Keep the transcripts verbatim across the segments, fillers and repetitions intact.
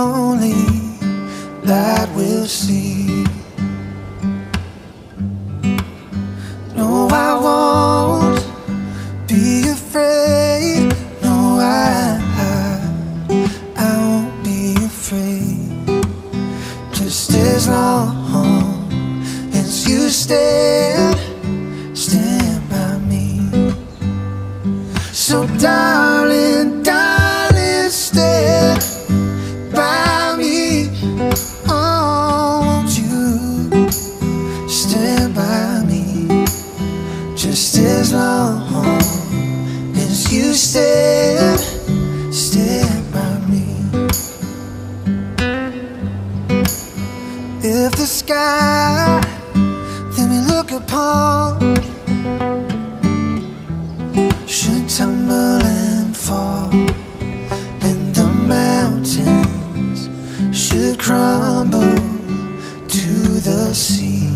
only light we'll see. No, I won't be afraid. No, I, I, I won't be afraid. Just as long as you stand, stand by me. So darling, darling, stand by me. Oh, won't you stand by me? Just as long as you stand, stand by me. If the sky that we look upon should tumble and fall, and the mountains should crumble to the sea,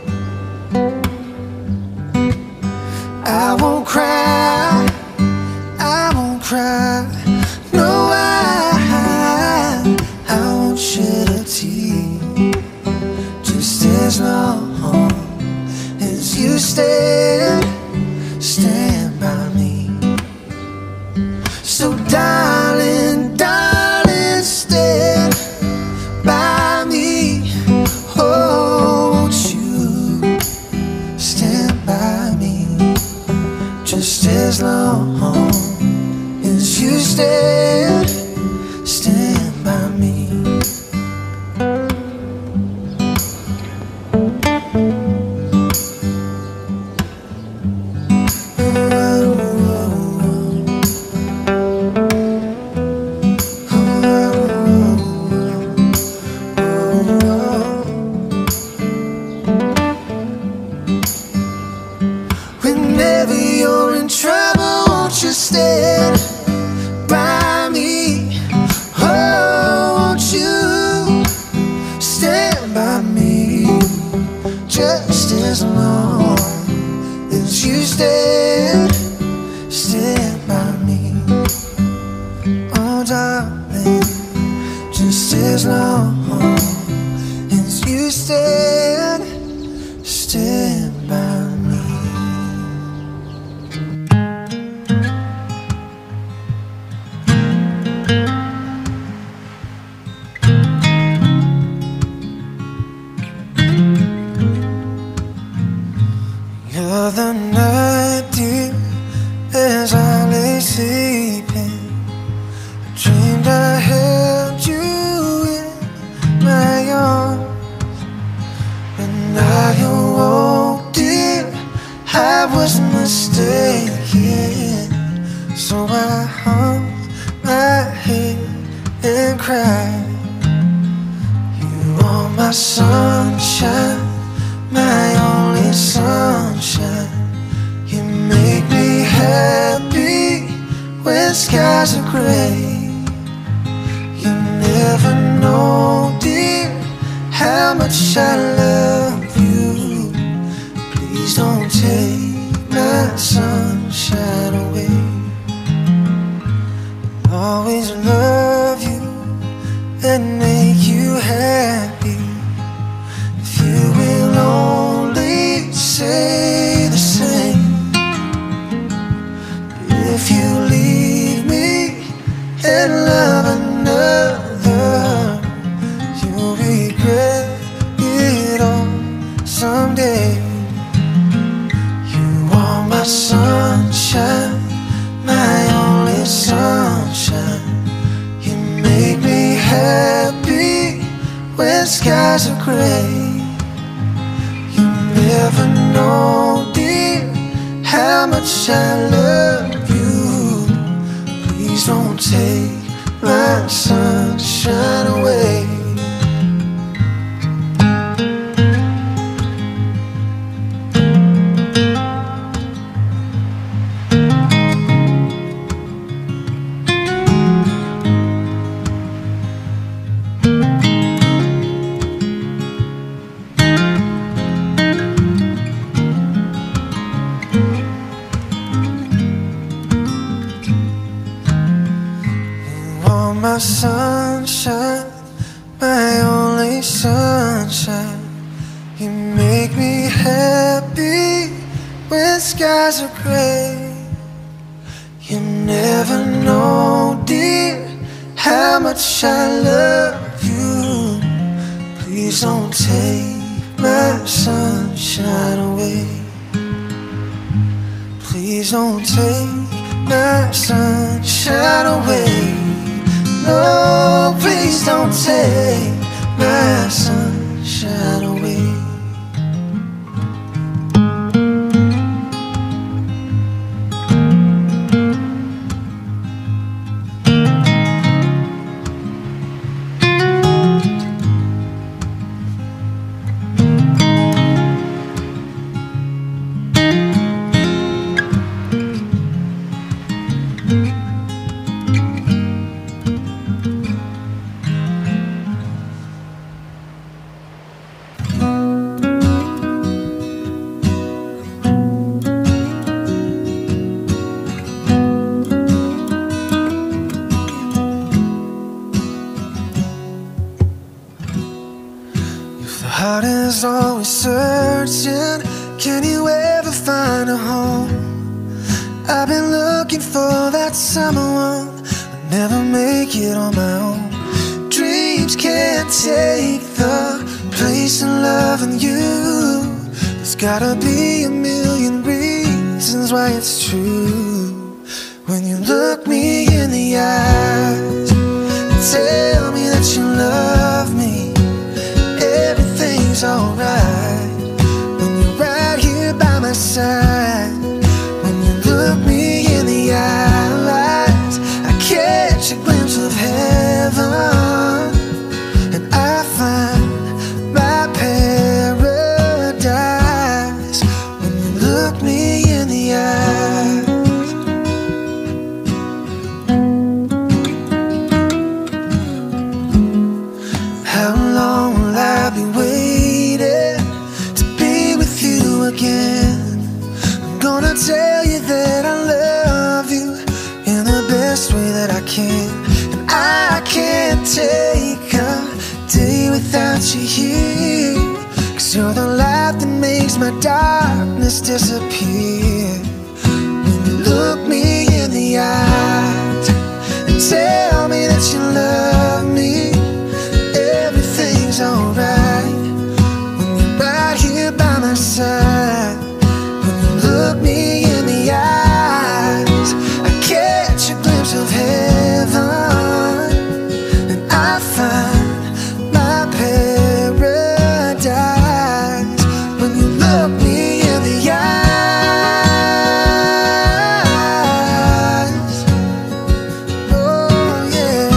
I won't cry, I won't cry. No, I, I won't shed a tear. Just as long as you stand, stand by me. So darling, darling, stand by me. Oh, won't you stand by me? Just as long as you stand, stand by me. Whenever you're in trouble, won't you stand by me? Oh, won't you stand by me? Just as long as you stand, stand by me. Oh, darling, just as long as you stand, stand by me. The other night, dear, as I lay sleeping, I dreamed I held you in my arms. When I awoke, dear, I was mistaken. So I hung my head and cried. You are my sunshine, my only sunshine. You make me happy when skies are gray. You never know, dear, how much I love you. Please don't take my sunshine away. I'll always love you and make you happy. If you will only say the same. If you leave me and love another, you'll regret it all someday. You are my sunshine, my only sunshine. You make me happy when skies are gray. Never know, dear, how much I love you. Please don't take my sunshine away. My sunshine, my only sunshine. You make me happy when skies are gray. You never know, dear, how much I love you. Please don't take my sunshine away. Please don't take my sunshine away. No, please don't take my sunshine away. The heart is always searching. Can you ever find a home? I've been looking for that someone. I'll never make it on my own. Dreams can't take the place of loving you. There's gotta be a million reasons why it's true. When you look me in the eyes and tell me that you love me, everything's alright. When you're right here by my side, when you look me in the eyes, I catch a glimpse of heaven, and I find my paradise. When you look me in the eyes. How long will I be waiting to be with you again? I'm gonna tell you that I love you in the best way that I can. And I can't take a day without you here, 'cause you're the light that makes my darkness disappear. When you look me in the eyes and tell me that you love me, everything's alright. When you're right here by my side, when you look me in the eyes, I catch a glimpse of heaven, and I find my paradise. When you look me in the eyes, oh yeah.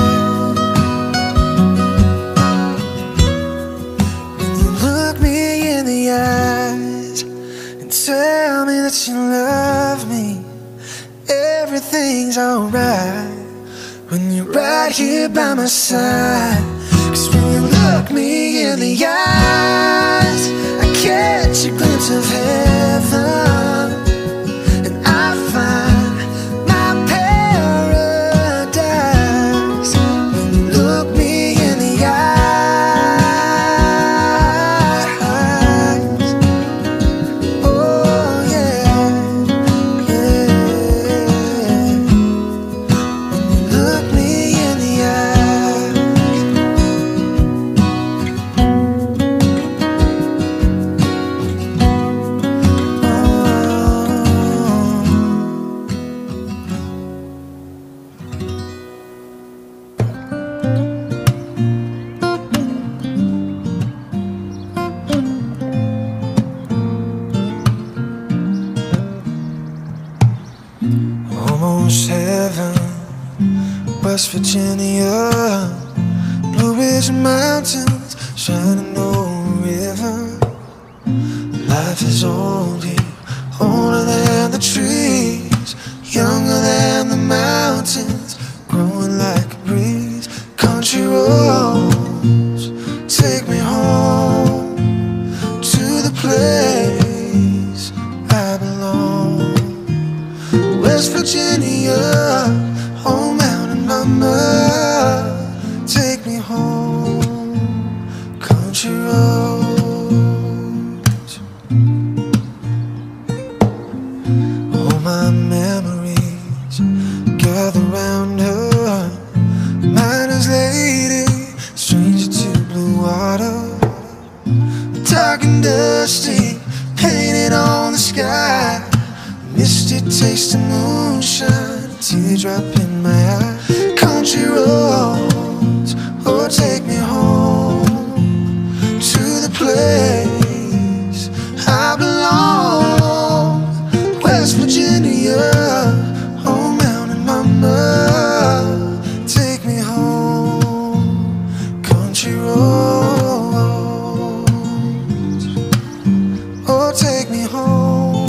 Look me in the eyes and tell me that you love me, everything's alright. When you're right here by my side, 'cause when you look me in the eyes, I catch a glimpse of heaven, and I find my paradise. When you look me in the eyes, oh yeah, yeah. When you look me in the eyes. Almost heaven, West Virginia, Blue Ridge Mountains, Shenandoah River. Life is old here, older than the trees, younger than the mountains, growing like a breeze. Country roads take me home to the place I belong. West Virginia, oh mountain mama, take me home. taste of moonshine, a teardrop in my eye. Country roads, oh take me home to the place I belong. West Virginia, oh mountain mama, take me home. Country roads, oh take me home.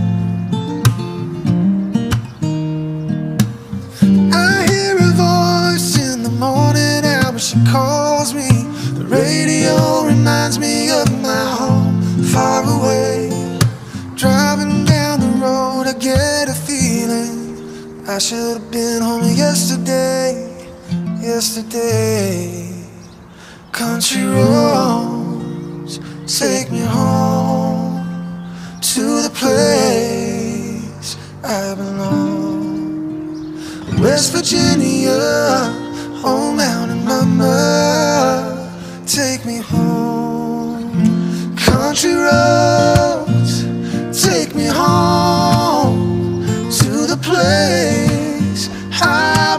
I hear a voice in the morning hour, she calls me. The radio reminds me of my home far away. Driving down the road, I get a feeling I should have been home yesterday, yesterday. Country roads, take me home to the place I belong. West Virginia, oh mountain mama, take me home. Country roads, take me home to the place I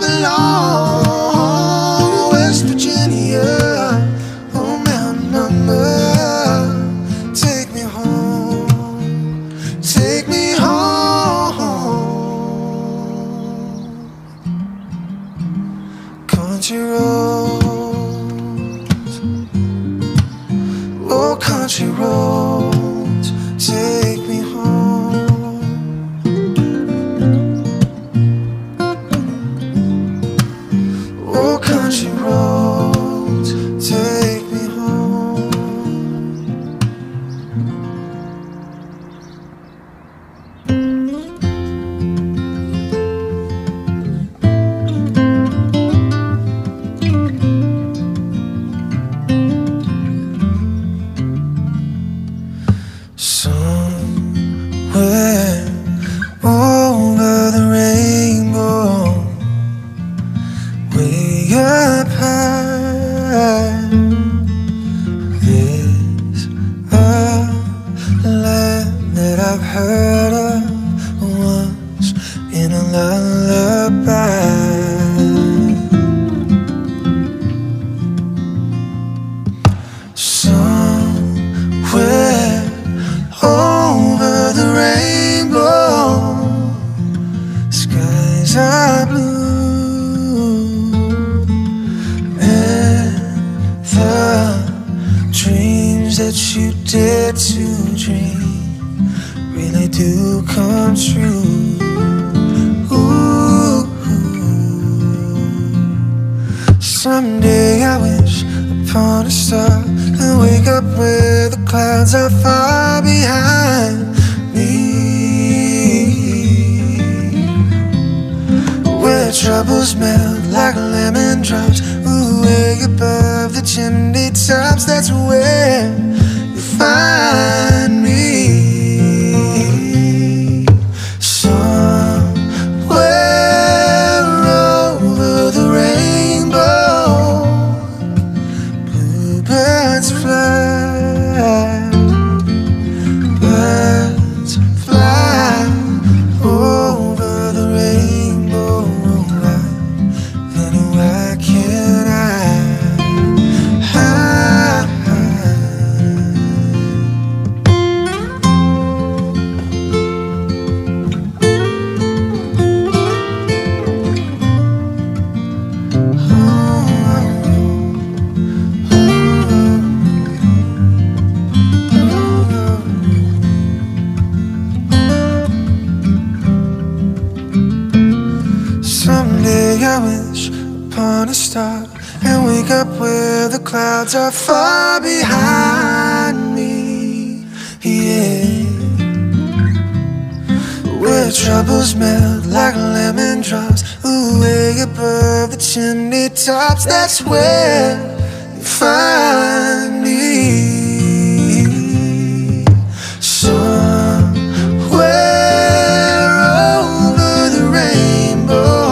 belong. West Virginia, oh mountain mama, take me home, take me home. Country roads, oh country roads, take me home. Oh country roads, take me home. Somewhere over the rainbow, way up high, there's a land that I've heard of once in a lullaby. Somewhere over the rainbow, skies are blue, and the dreams that you dare to dream really do come true. Ooh. Someday I wish upon a star and wake up where the clouds are far behind me, where troubles melt like lemon drops. Ooh, way above the chimney tops, that's where you find me. Somewhere over the rainbow, bluebirds fly, birds fly over the rainbow. Then why can't I hide? Someday I wish upon a star and wake up where the clouds are far behind me, yeah, where troubles melt like lemon drops. Ooh, way above the chimney tops, that's where you find me. Somewhere over the rainbow,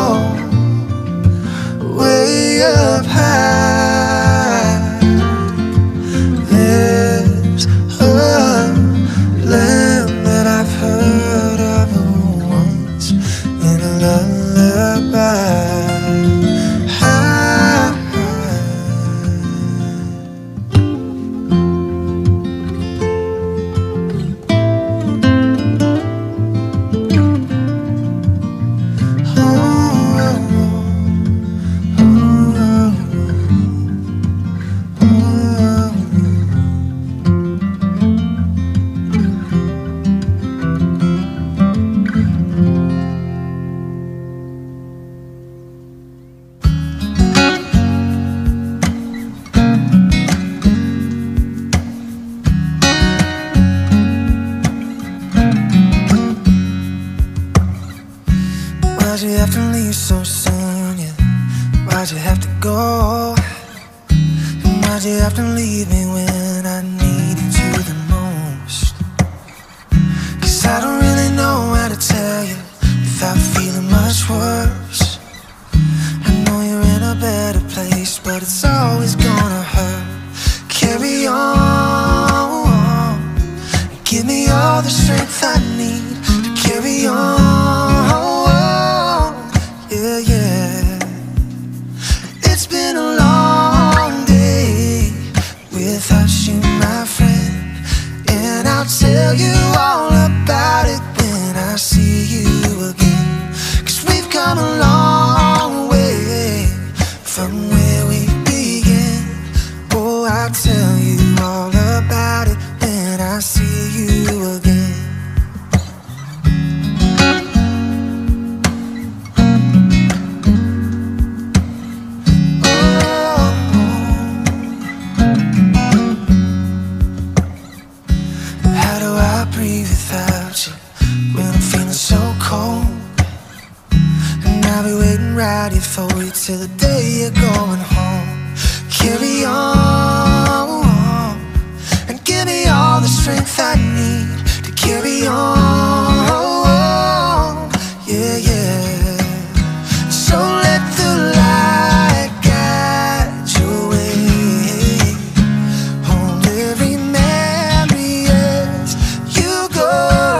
way up high, there's a land that I've heard of once why'd you have to go? And why'd you have to leave me when I needed you the most? Cause I don't really know how to tell you without feeling much worse. I know you're in a better place, but it's always gonna hurt. Carry on, give me all the strength I need to carry on. Yeah, yeah. It's been a long day without you, my friend, and I'll tell you all about it when I see you again. Cause we've come a long way from where we began. Oh, I'll tell you all about it when I see you again. Breathe without you when I'm feeling so cold. And I'll be waiting right here for you till the day you're going home. Carry on and give me all the strength I need to carry on. Yeah, yeah. So let the light guide your way. Hold every memory as you go,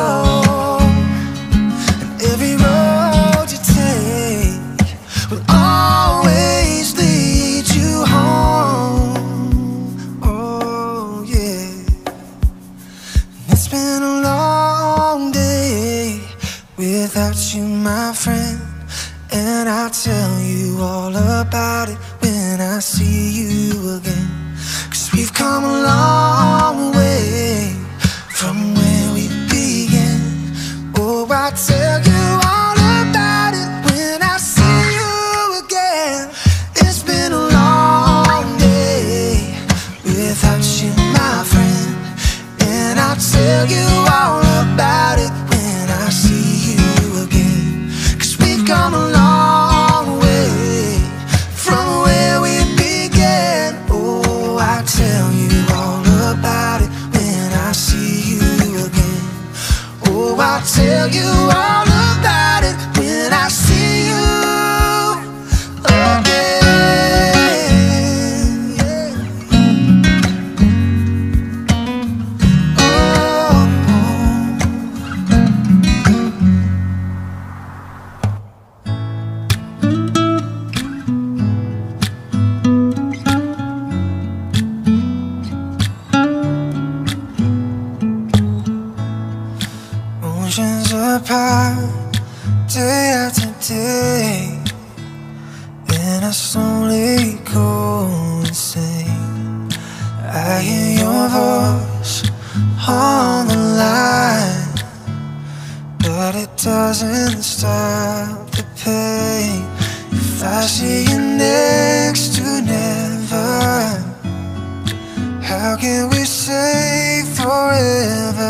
and every road you take will always lead you home. Oh yeah. It's been a long day without you, my friend, and I'll tell you all about it when I see you again. Cause we've come a long way from where we began. Oh, I'll tell you all about it when I see you again. It's been a long day without you, my friend, and I'll tell you all about it when I see you again. Cause we've come a long way from where we began. Oh, I'll tell you all about it when I see you again. Oh, I'll tell you all about it when I see you again. Oceans apart, day after day, and I slowly go insane. I hear your voice on the line, but it doesn't stop the pain. If I see you next to never, how can we say forever?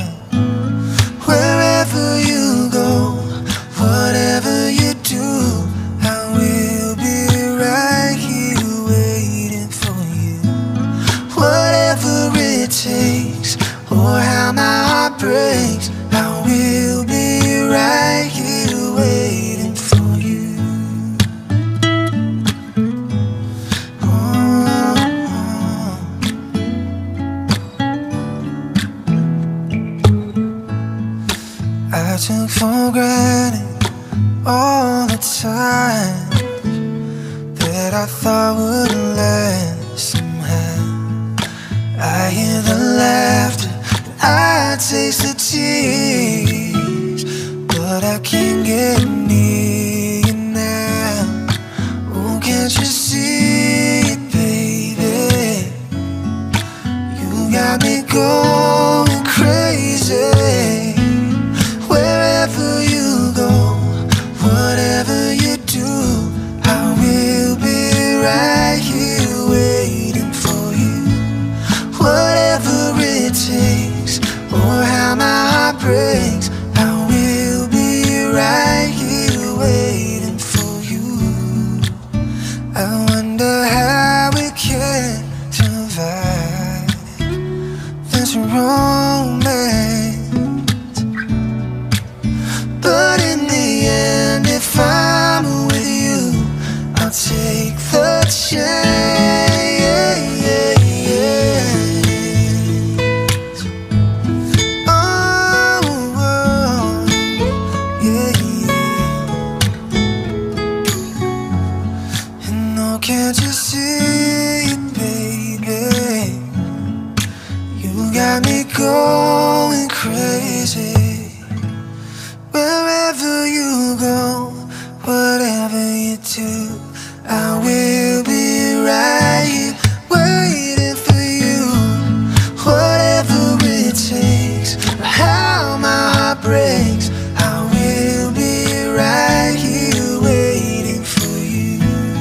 Wherever you go, whatever you do, I will be right here waiting for you. Whatever it takes, or how my heart breaks, I will be right here waiting for you. Oh, oh. I took for granted all the time that I thought would last somehow. I hear the laughter, I taste the tears, but I can't get near you now. Oh, can't you see it, baby? You got me going crazy. Wherever you go, whatever you do, I will be right here waiting for you. Whatever it takes, or how my heart breaks, I will be right here waiting for you. I wonder how we can survive this romance. But in the end, if I'm with you, I'll take the chance. Can't you see it, baby? You got me going crazy. Wherever you go, whatever you do, I will be right here waiting for you. Whatever it takes, how my heart breaks, I will be right here waiting for you.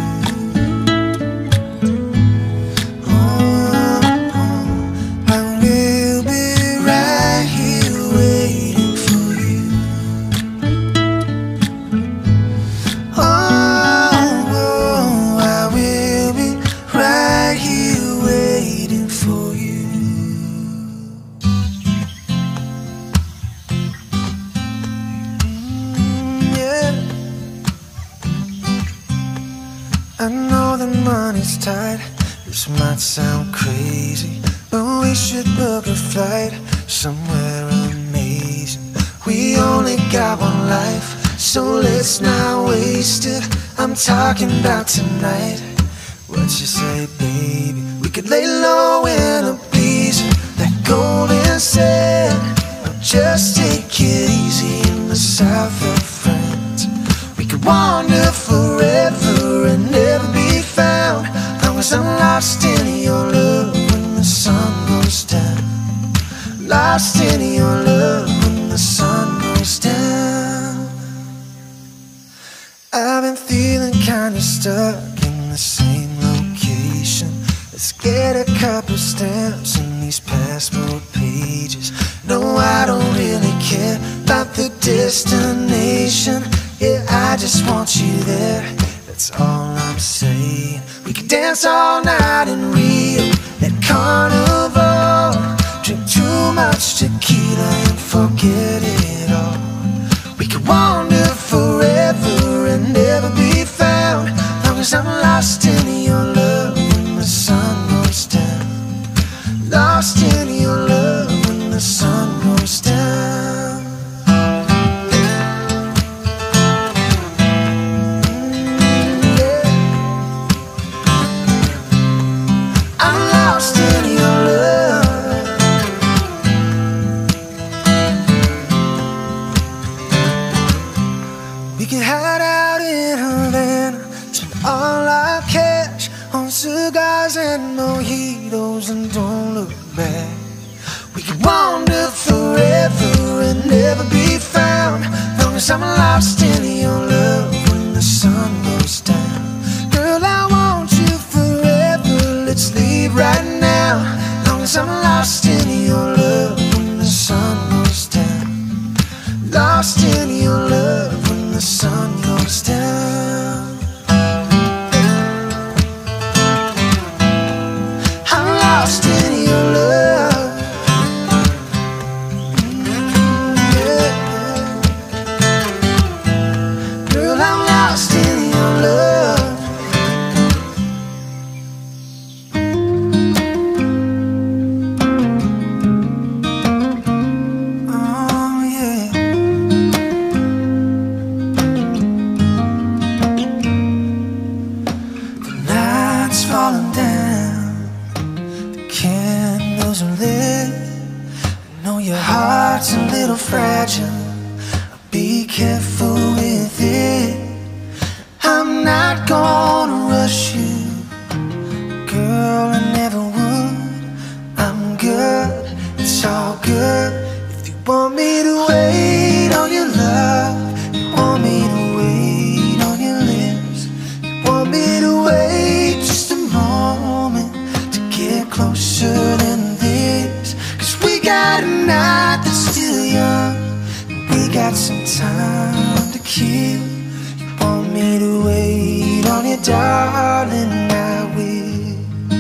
I know the money's tight, this might sound crazy, but we should book a flight somewhere amazing. We only got one life, so let's not waste it. I'm talking about tonight. What you say, baby? We could lay low in a breeze, that golden sand, or just take it easy in the south of France. We could wander forever and never be found, long as I'm lost in your love when the sun goes down. Lost in your love when the sun goes down. I've been feeling kinda stuck in the same location. Let's get a couple stamps in these passport pages. No, I don't really care about the destination. Yeah, I just want you there, that's all I'm saying. We could dance all night in Rio, at Carnival, drink too much tequila and forget it all. We could wander forever and never be found, long as I'm lost in your love when the sun goes down. Lost in your love when the sun goes down. We can hide out in Havana, spend all our cash on cigars and mojitos and don't look back. We can wander forever and never be found, long as I'm lost in your love when the sun goes down. Girl, I want you forever, let's leave right now, long as I'm lost in your love when the sun goes down. Lost in your love when the sun goes down. I'm lost in your love. Mm, yeah. Girl, I'm lost in your love. Oh yeah. Falling down, the candles are lit. I know your heart's a little fragile, be careful with it. I'm not gonna rush you, girl, I never would. I'm good, it's all good. If you want me to wait on your love, you want me to wait on your lips, you want me to wait just a moment to get closer than this. Cause we got a night that's still young, and we got some time to kill. You want me to wait on your you, darling, I will.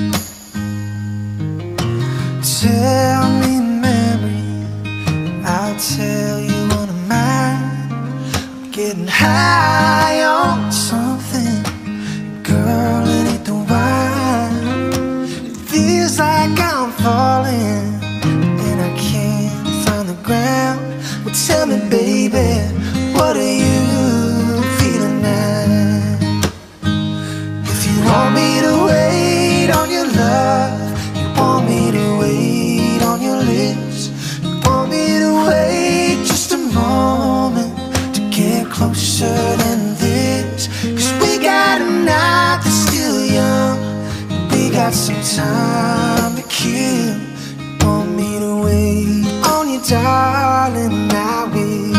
Tell me, memory, I'll tell you one of mine. Getting high on something, girl, it ain't the wine. It feels like I'm falling and I can't find the ground. Well, tell me, baby, what are you feeling now? If you want me to wait on your love, you want me to wait on your lips, you want me to wait just a moment to get closer than this. Cause we got a night that's still young, and we got some time to kill. You want me to wait on you, darling, I will.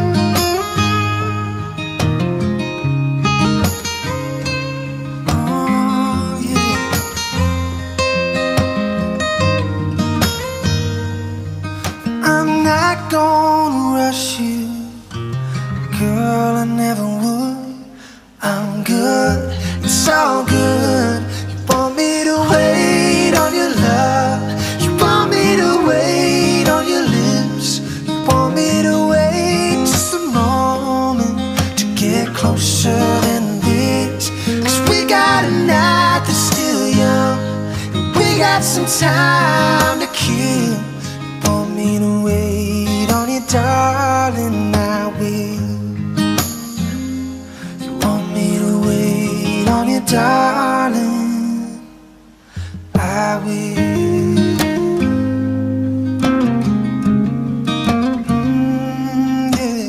Oh, yeah. I'm not gonna rush you, girl, I never would. I'm good, it's all good. You want me to wait on your love, you want me to wait on your lips, you want me to wait just a moment to get closer than this. Cause we got a night that's still young, and we got some time to kill. You want me to wait on you, darling, I will. You want me to wait on you, darling, I will. Mm, yeah.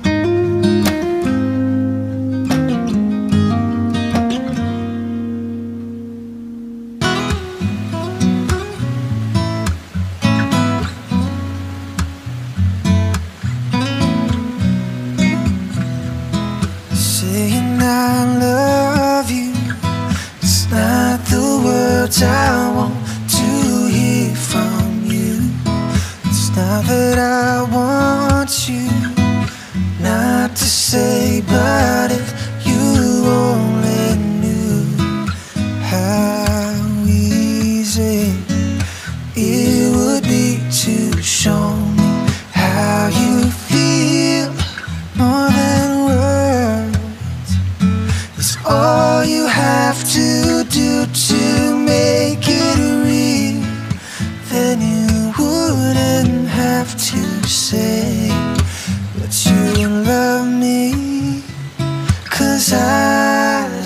Saying I love you, it's not the words I want to hear from you. It's not that I want you not to say, but if you only knew how easy it would be to show me how you feel more than words. It's all you have to do to make it real. Then you wouldn't have to say that you love me. Cause I'd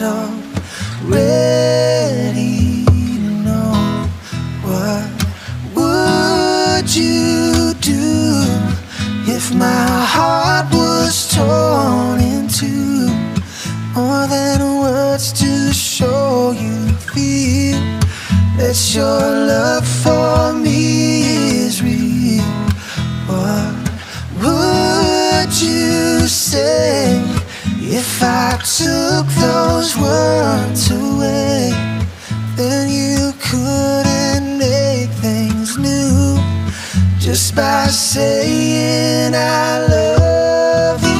already know. What would you do if my heart was torn in two? More than words to show you feel that your love for me is real. What would you say if I took those words away? Then you couldn't make things new just by saying I love you.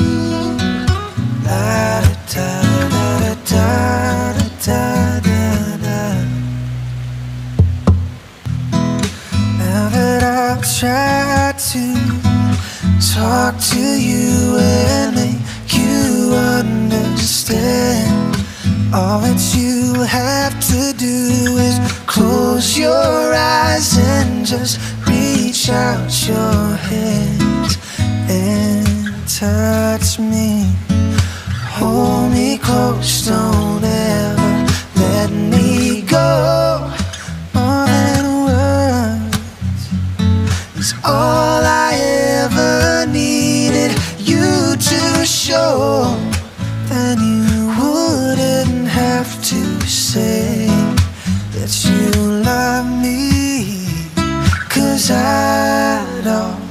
La da da da da da da da. Now that I've tried to talk to you and make you understand, all that you have to do is close your eyes and just reach out your hands and touch me. Hold me close, don't ever let me go. More than words is all I ever needed you to show. Then you wouldn't have to say that you love me. Cause I'd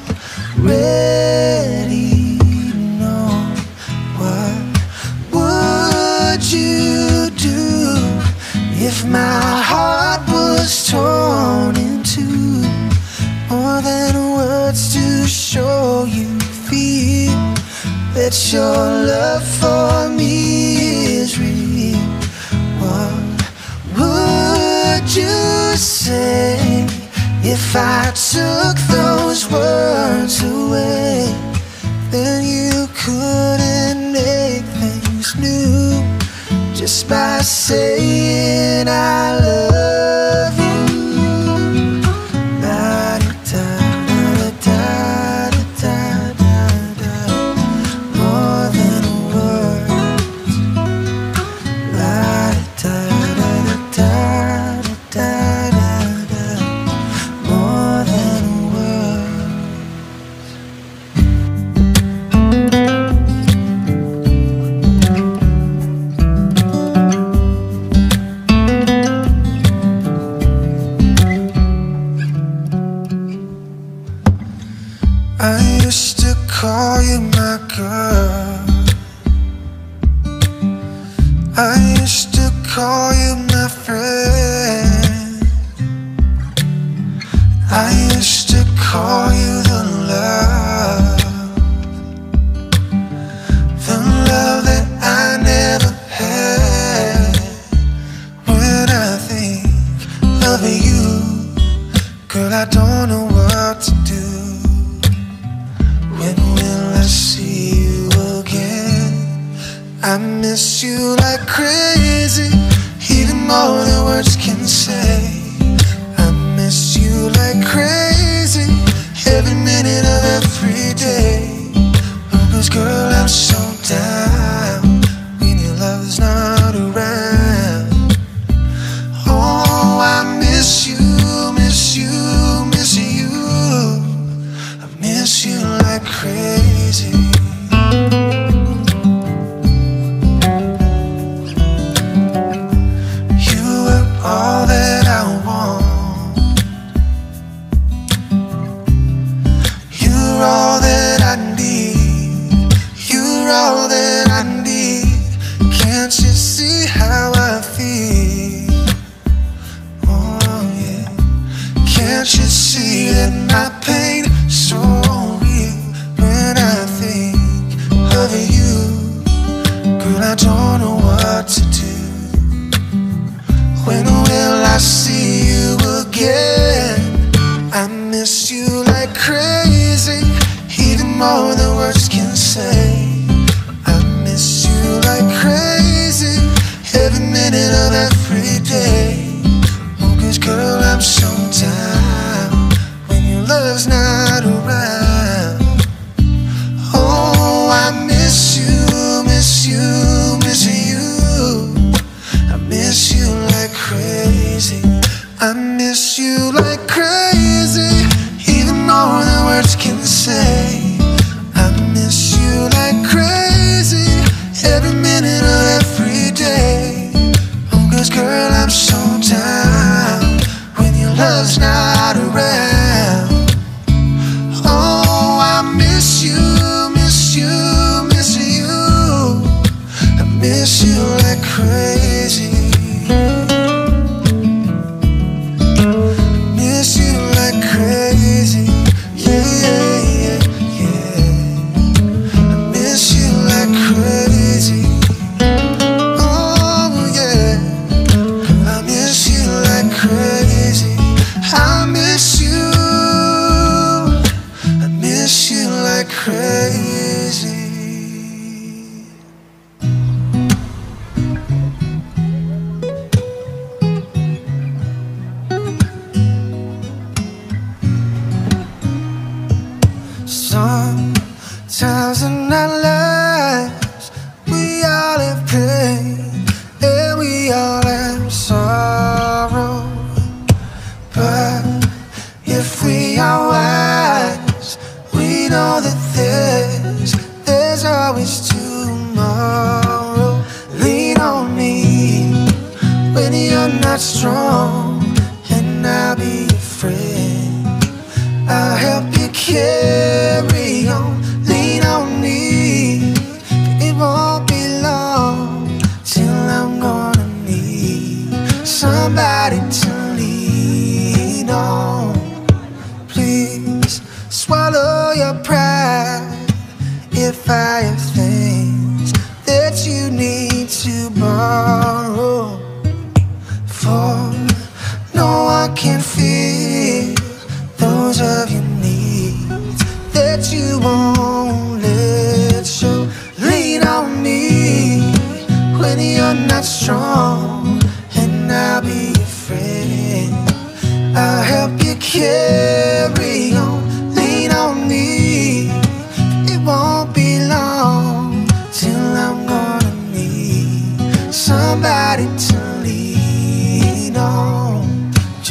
already know. What would you do if my heart was torn in two? More than words to show you feel that your love for me is real. say if I took those words away, then you couldn't make things new just by saying I love you. Da da da da da da da, more than words. La da da da da da da da, more than words. I used to call you my girl. I used to call you my friend. I used to call you the love, the love that I never had. When I think of you, girl, I don't know what to do. When will I see you again? I miss you like crazy, even more than words can say. I miss you like crazy, every minute of every day. Oh, 'cause girl, I'm so down when your love's not around. Oh, I miss you, miss you, miss you. I miss you like crazy. You were all that I want. You're all that I need. You're all that I need. Can't you see how I feel? Oh yeah. Can't you see that my pain is so real when I think of you? Girl, I don't know what to do. When will I see you again? I miss you like crazy, even more than words can say. I miss you like crazy, every minute of every day. Oh, 'cause girl, I'm so down when your love's not around. Oh, I miss you, miss you, miss you. I miss you like crazy. I miss you like crazy, even more than words can say. I miss you like crazy, every minute of every day. Oh, 'cause girl, I'm so down when your love's not around. Oh, I miss you, miss you, miss you. I miss you like crazy. Miss you like crazy. Yeah, yeah, yeah, yeah. I miss you like crazy. Oh yeah, I miss you like crazy. I miss you, I miss you like crazy. Sometimes in our lives we all have pain and we all have sorrow. But if we are wise, we know that there's, there's always tomorrow. Lean on me when you're not strong, and I'll be your friend. I'll help you carry on. Lean on me, it won't be long till I'm gonna need somebody to lean on. Please swallow your pride if I have things that you need to borrow. For no one can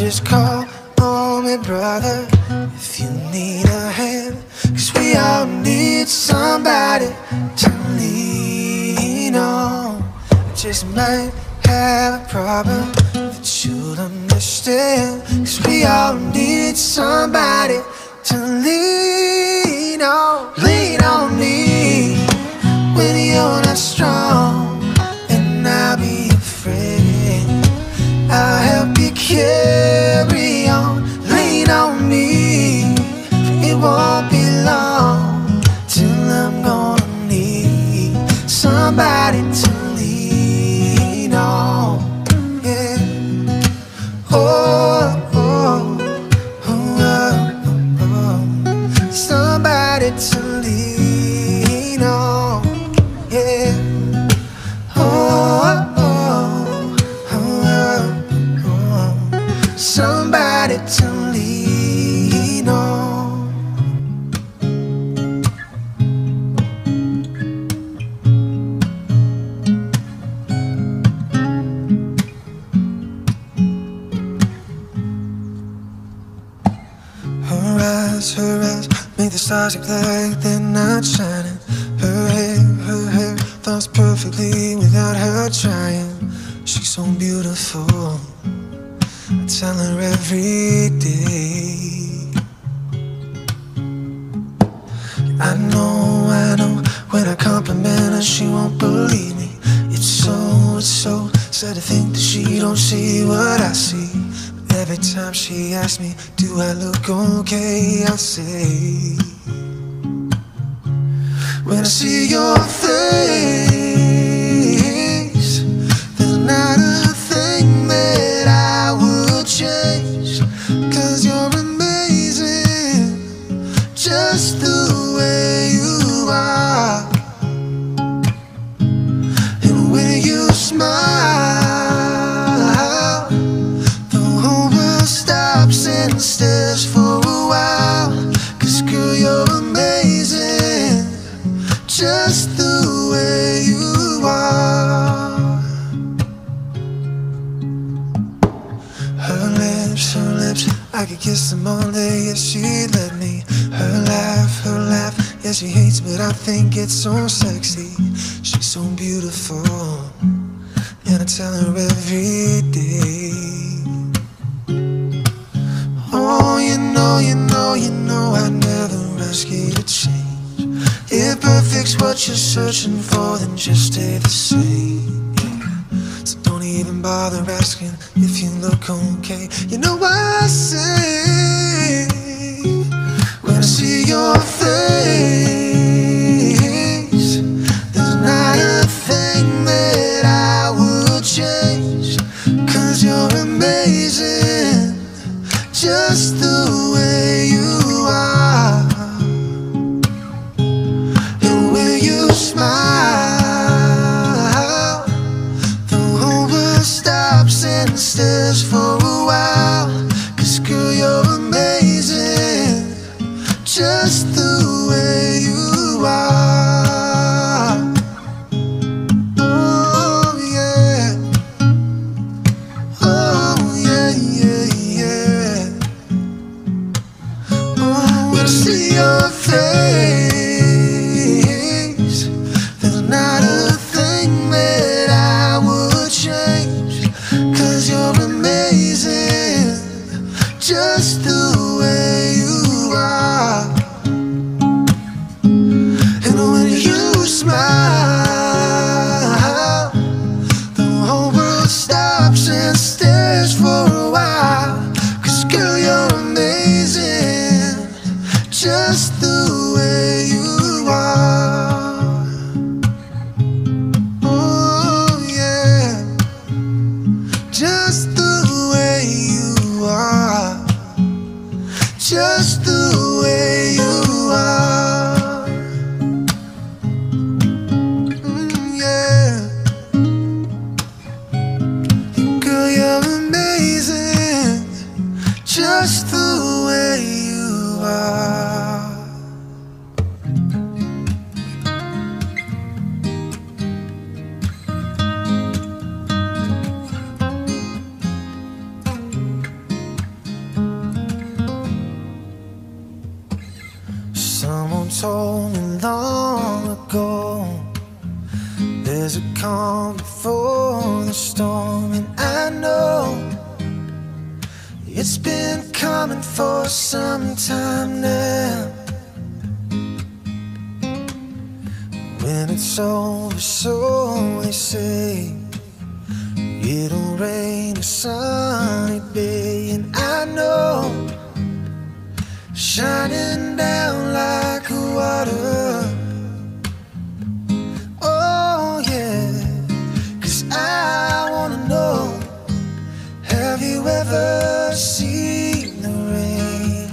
just call on me, brother, if you need a hand. Cause we all need somebody to lean on. I just might have a problem that you'll understand. Cause we all need somebody to lean on. Lean on me when you're not strong, and I'll be your friend. I'll help you carry on. Lean on me, it won't be long till I'm gonna need somebody to lean on. Yeah. Oh, oh, oh, oh, oh. Somebody to lean on. Yeah. Oh, oh, oh, oh, oh. Somebody to lean on. Her eyes, her eyes make the stars look like they're not shining. Her hair, her hair falls perfectly without her trying. She's so beautiful, I tell her every day. I know, I know, when I compliment her she won't believe me. It's so, it's so sad to think that she don't see what I see. But every time she asks me, do I look okay, I say, when I see your face, there's not a thing that I would change. Cause you're amazing, just the way you are. And when you smile, the whole world stops and stares for a while. Cause girl, you're amazing, just the way you are. Her lips, her lips, I could kiss them all day if she'd let me. Her laugh, her laugh, yeah, she hates but I think it's so sexy. She's so beautiful, and I tell her every day. Oh, you know, you know, you know I'd never ask you to change. If perfect's what you're searching for, then just stay the same. So don't even bother asking if you look okay. You know what I say when I see your face, there's not a thing that I would change. Cause you're amazing, just the way you are. And when you smile, the whole world stops and stares for a while. Cause girl, you're amazing, just the way you are. Oh yeah, oh yeah, yeah, yeah. Oh, when I see your face, there's not a thing that I would change. Cause you're amazing, just the way you are. And when you smile, the whole world stops and stares for a while. Cause girl, you're amazing, just the way you are. Oh yeah, just the way you are. Just the way you are. Mm, yeah. Girl, you're amazing, just the way you are. told me long ago, there's a calm before the storm. And I know it's been coming for some time now. When it's over, so they say, it'll rain a sunny day. And I know, shining down like water. Oh yeah, 'cause I wanna know, have you ever seen the rain?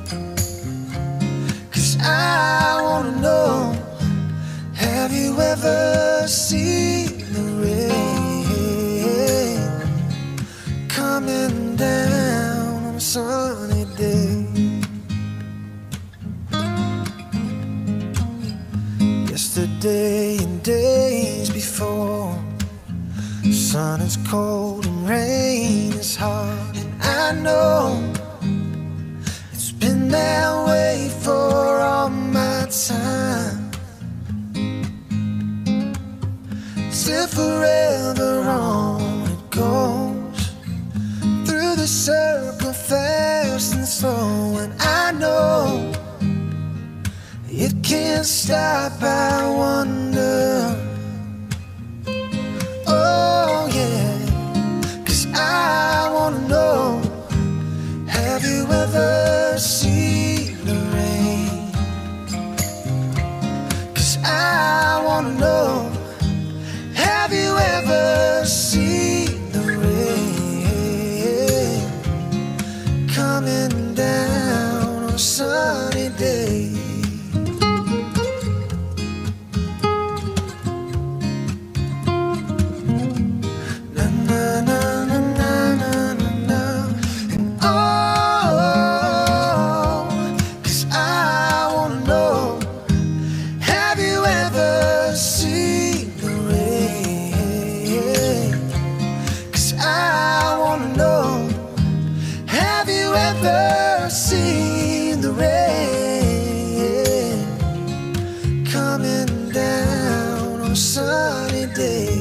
'Cause I wanna know, have you ever seen the rain coming down on a sunny day? Yesterday and days before, sun is cold and rain is hard. And I know it's been that way for all my time, till forever on it goes, through the circle fast and slow. And I know it can't stop, I wonder. Oh yeah, 'cause I wanna know, have you ever seen the rain? 'Cause I wanna know, have you ever seen the rain coming down on a sunny day? Seen the rain coming down on a sunny day.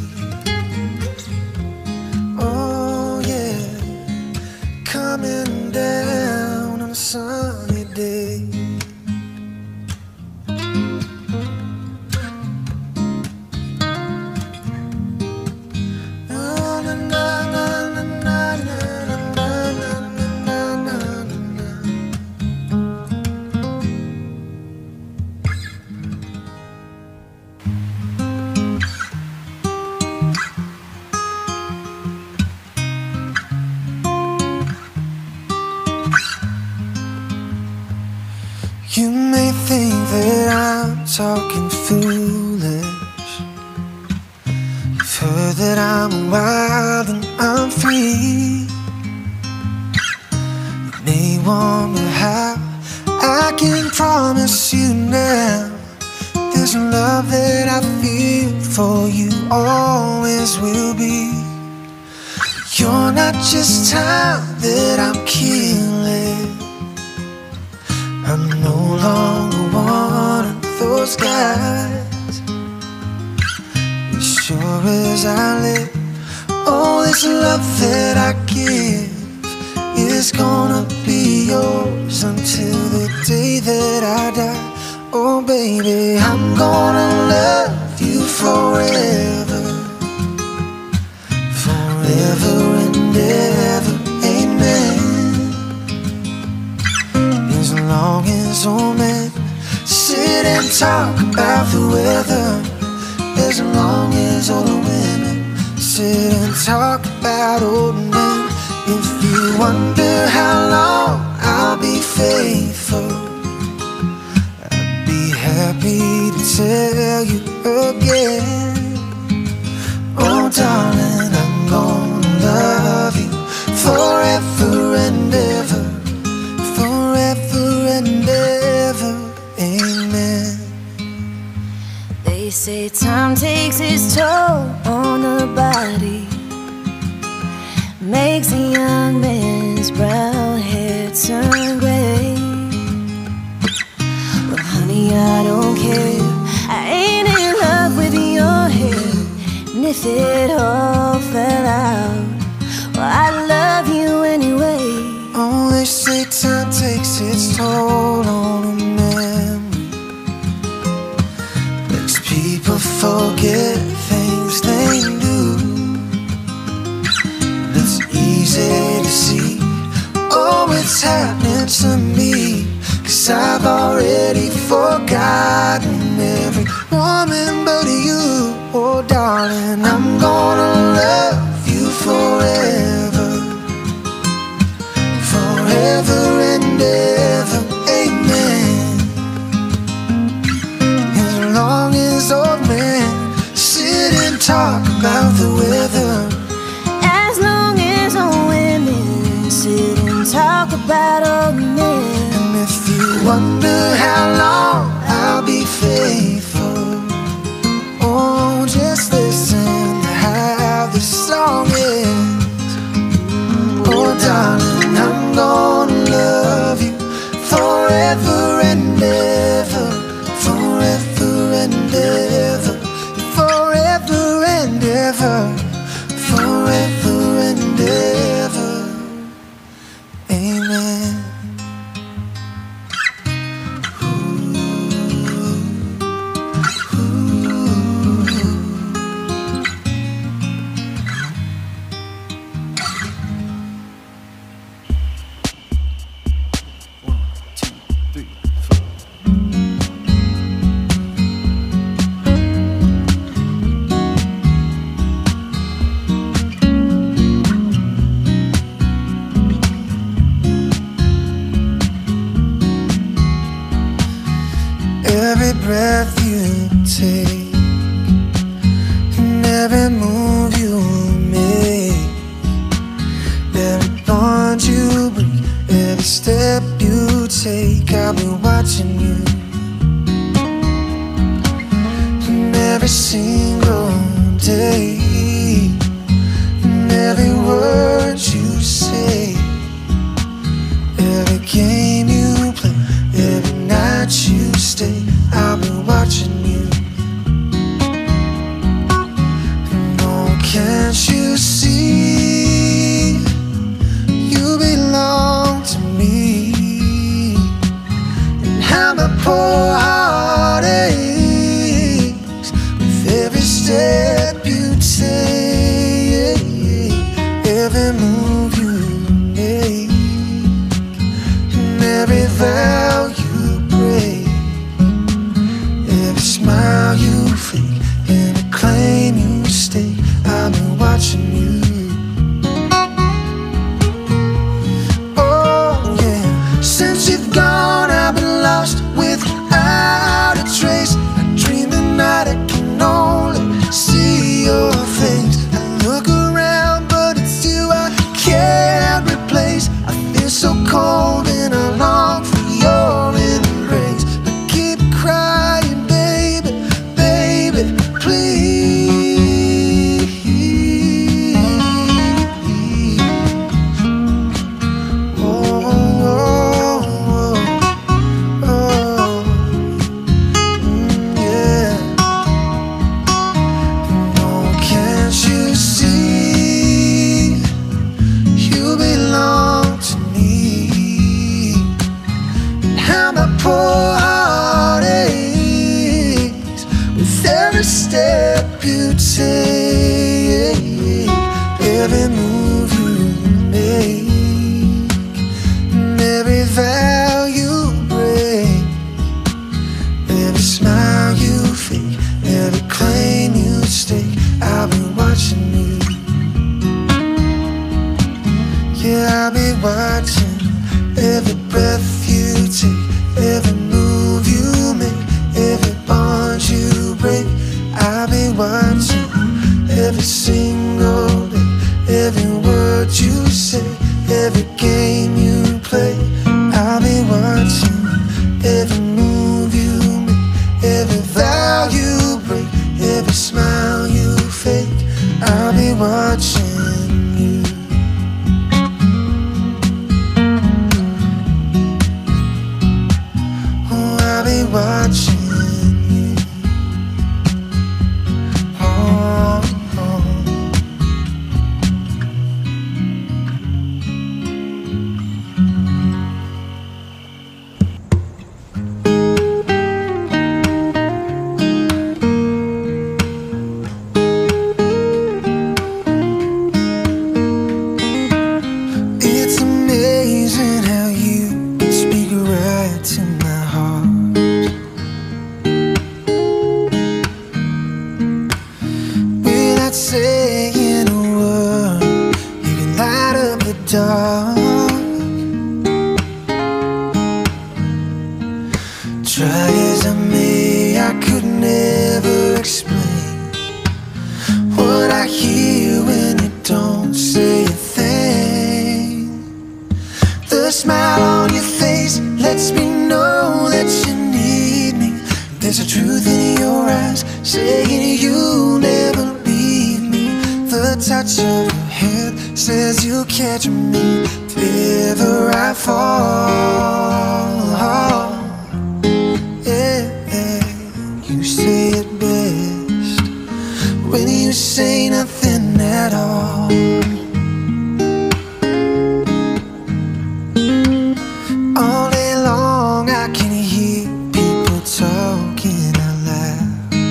Oh yeah, coming down on a sunny day. Oh, na, na, na, na, na, na. You may think that I'm talking foolish. You've heard that I'm wild and I'm free. You may wonder how I can promise you now, there's a love that I feel for you, always will be. You're not just time that I'm killing. I'm no longer one of those guys. As sure as I live, oh, this love that I give is gonna be yours until the day that I die. Oh baby, I'm gonna love you forever, forever and ever, amen. As long as old men sit and talk about the weather, as long as older women sit and talk about old men. If you wonder how long I'll be faithful, I'd be happy to tell you again. Oh darling, I'm gonna love you forever and ever, forever and ever, amen. They say time takes its toll on the body, makes a young man's brown hair turn gray. Well honey, I don't care. I ain't in love with your hair, and if it all fell out, well, I love you anyway. Oh, they say time takes its toll on a memory, makes people forget things they knew. It's easy to see, oh, it's happening to me, 'cause I've already forgotten every woman but you. Oh darling, I'm gonna love you forever, forever and ever, amen. As long as old men sit and talk about the weather, as long as old women sit and talk about old men. and if you wonder how long I'll be faithful, oh, just listen to how the song ends. Oh darling, I'm gonna love you forever and ever, forever and ever, forever and ever, forever and ever, amen. Every breath you take, and every move you make, every bond you break, every step you take, I'll be watching you. And every single day, and every word you say, every game you play, every night you stay, I'll be watching you. No, can't you see, you belong to me, and how my poor heart aches with every step you take, every move you make, and every vow you break, every smile you fake, every claim you stake, I've been watching you. Oh yeah, since you've gone I've been lost without a trace. I dream the night I can only see your face. I look around but it's you I can't replace. I feel so cold and I long for your embrace. I keep crying, baby, baby, please. Oh, oh, oh, oh. Mm, yeah. No, can't you see, you belong to me, and how my poor heart aches with every step you take, every move you make, and every vow you break, every smile you fake, every claim you stake, I'll be watching you. Yeah, I'll be watching every breath you take, every move you make, every bond you break. I'll be watching every single day, every word you say, every game you play. I'll be watching every move you make, every vow you break, every smile you fake. I'll be watching you. Oh, I'll be watching dark. Try as I may, I could never explain what I hear when you don't say a thing. The smile on your face lets me know that you need me. There's a truth in your eyes saying you'll never leave me. The touch of your hand says you'll catch me if ever I fall. You say it best when you say nothing at all. All day long I can hear people talking out loud,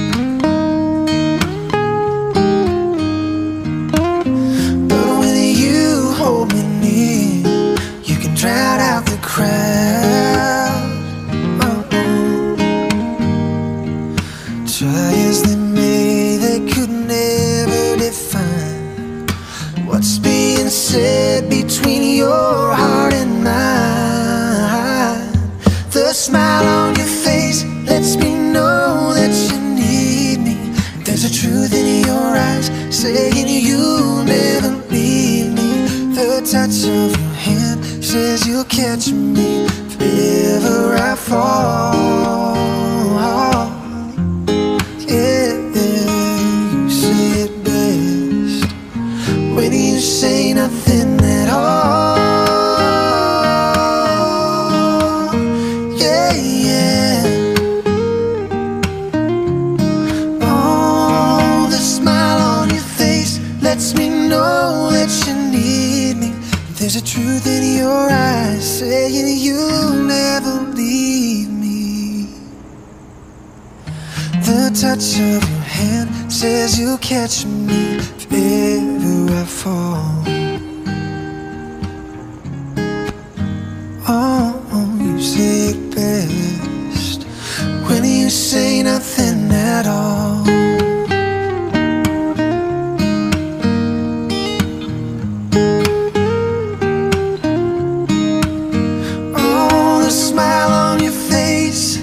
but when you hold me near, you can drown out the crowd. Try as they may, they could never define what's being said between your heart and mine. The smile on your face lets me know that you need me. There's a truth in your eyes saying you'll never leave me. The touch of your hand says you'll catch me if ever I fall. When you say nothing at all, yeah, yeah. Oh, the smile on your face lets me know that you need me. There's a truth in your eyes saying you'll never leave me. The touch of your hand says you'll catch me if ever I fall. Oh, you say it best when you say nothing at all. Oh, the smile on your face,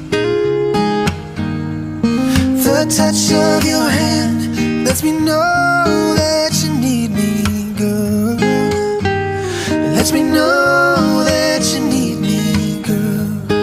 the touch of your hand lets me know that you need me, girl. It lets me know that you need me, girl.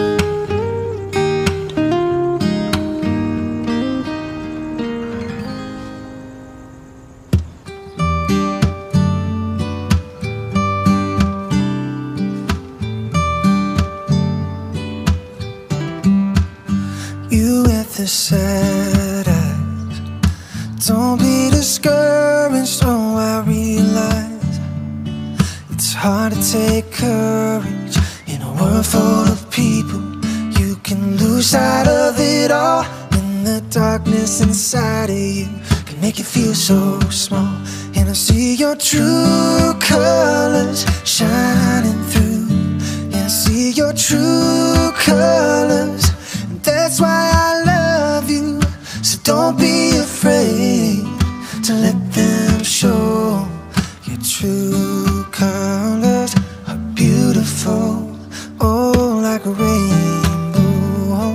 You with the sad eyes, don't be discouraged. Oh, I realize it's hard to take courage in a world full of people. You can lose sight of it all when the darkness inside of you can make you feel so small. And I see your true colors shining through. And I see your true colors. That's why I love you. So don't be afraid to let them show. Your true colors are beautiful, oh, like a rainbow.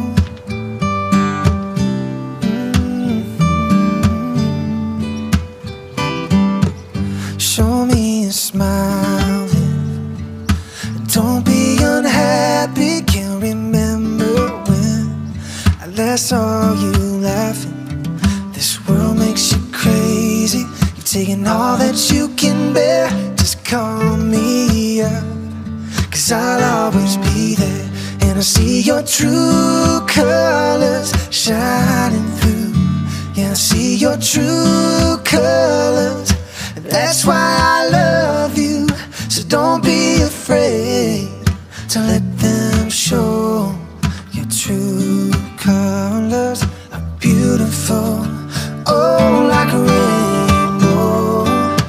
Mm-hmm. Show me a smile, don't be unhappy. Can't remember when I last saw you laughing. This world makes you crazy. You're taking all that you can bear. Just call me up, 'cause I'll always be there. And I see your true colors shining through. Yeah, I see your true colors. And that's why I love you. So don't be afraid to let them show. Your true colors are beautiful, oh, like a rainbow.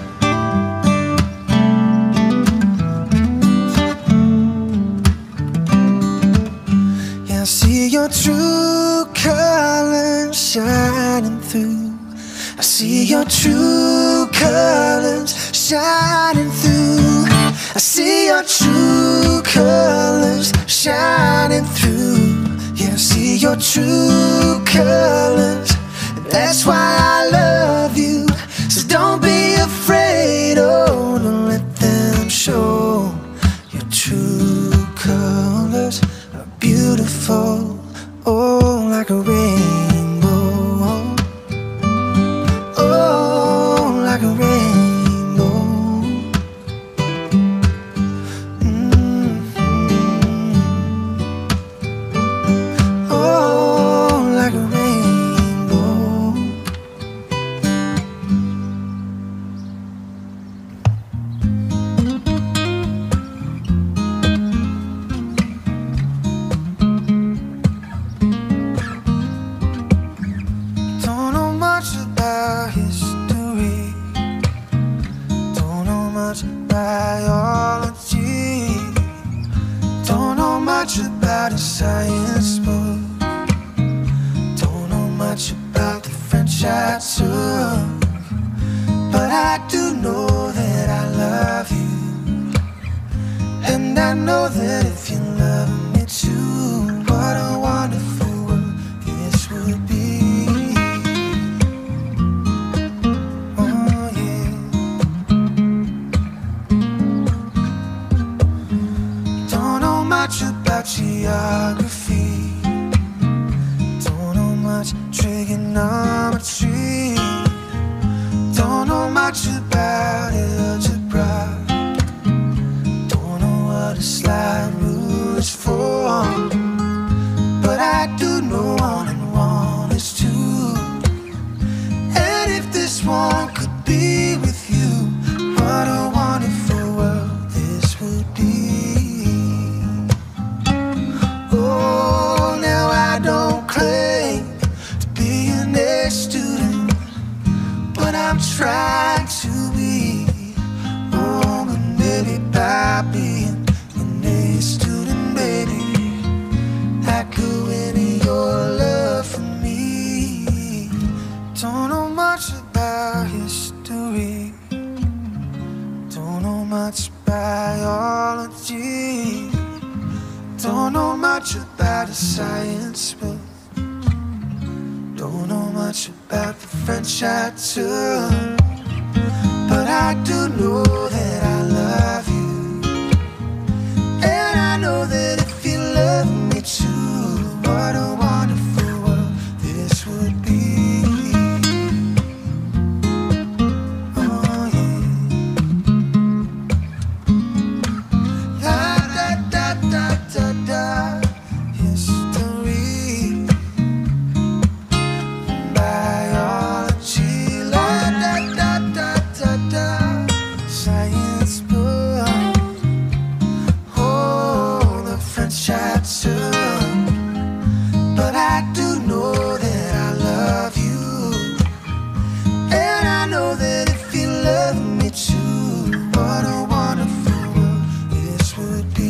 Yeah, I see your true colors shining through. I see your true colors shining through. I see your true colors shining through. Yeah, I see your true colors, and that's why I love you. So don't be afraid, oh, don't let them show. Your true colors are beautiful, oh, like a rainbow, oh, like a rainbow. Biology, don't know much about a science book, don't know much about the French I took, but I do know that I love you, and I know that if you love me too, what a wonderful world this would be. About geography, don't know much trigonometry, don't know much about algebra, don't know what a slide rule is for, but I do know one and one is two. And if this one could be with you, what a wonderful world this would be. Oh, now I don't claim to be an A student, but I'm trying to be. Oh, but maybe by being an A student, baby, I could win your love for me. Don't know much about history, don't know much biology, don't know much about a science book, don't know much about the French I took, but I do know that I love you, and I know that if you love me too, what a wonderful world this would be. Oh yeah. La da da da da da. History, biology, la da da da da da. Science book, oh, the French I took, but I do know that I love you, and I know that if you love me too, what a wonderful world this would be.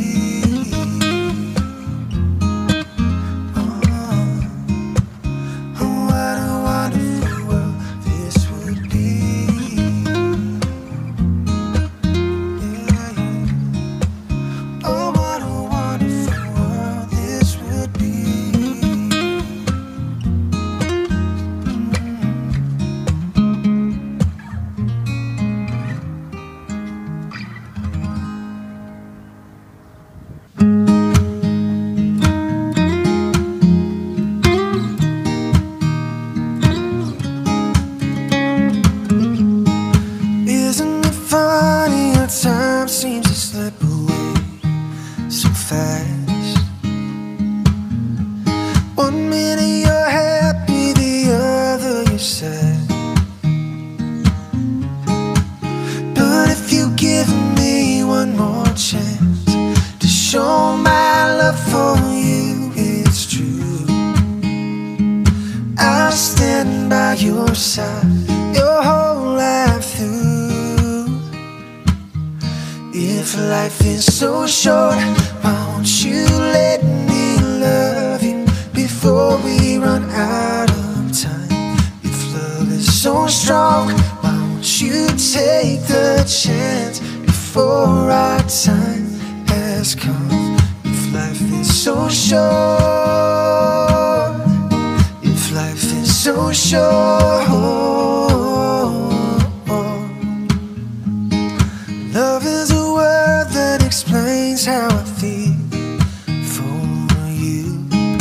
Time seems to slip away so fast. One minute you're happy, the other you're sad. But if you give me one more chance to show my love for you, it's true, I'll stand by your side your whole life through. If life is so short, why won't you let me love you before we run out of time? If love is so strong, why won't you take the chance? If before our time has come. If life is so short, if life is so short, love is a word that explains how I feel for you.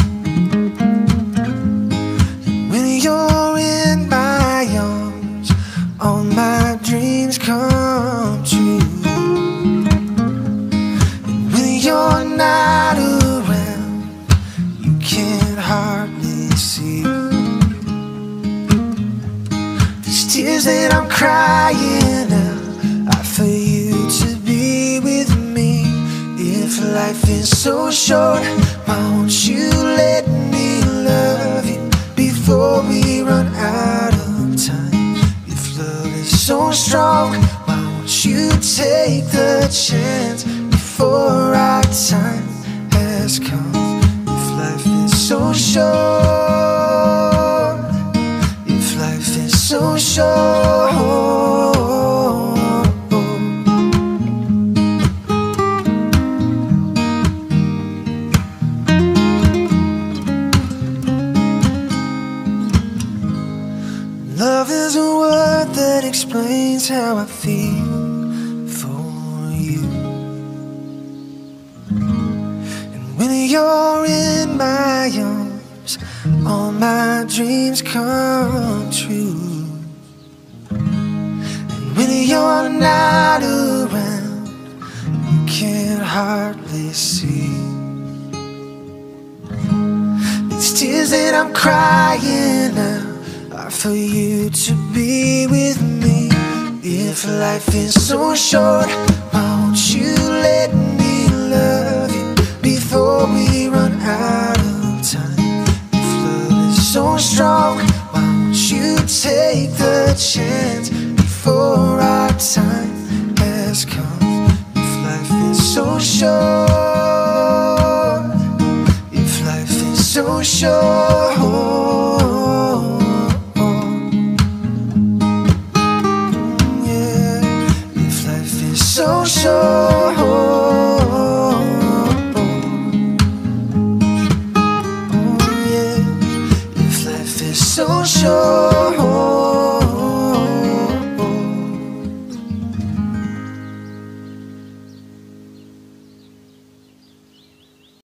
And when you're in my arms, all my dreams come true. And when you're not around, you can't hardly see these tears that I'm crying out are for you to be with me. If life is so short, why won't you let me love you before we run out of time? If love is so strong, why won't you take the chance before our time has come? If life is so short, if life is so short, love is a word that explains how I feel for you. And when you're in my arms, all my dreams come true. And when you're not around, you can't hardly see these tears that I'm crying out are for you to be with me. If life is so short, why won't you let me love you before we run out of time? If love is so strong, why won't you take the chance before our time has come? If life is so short, if life is so short,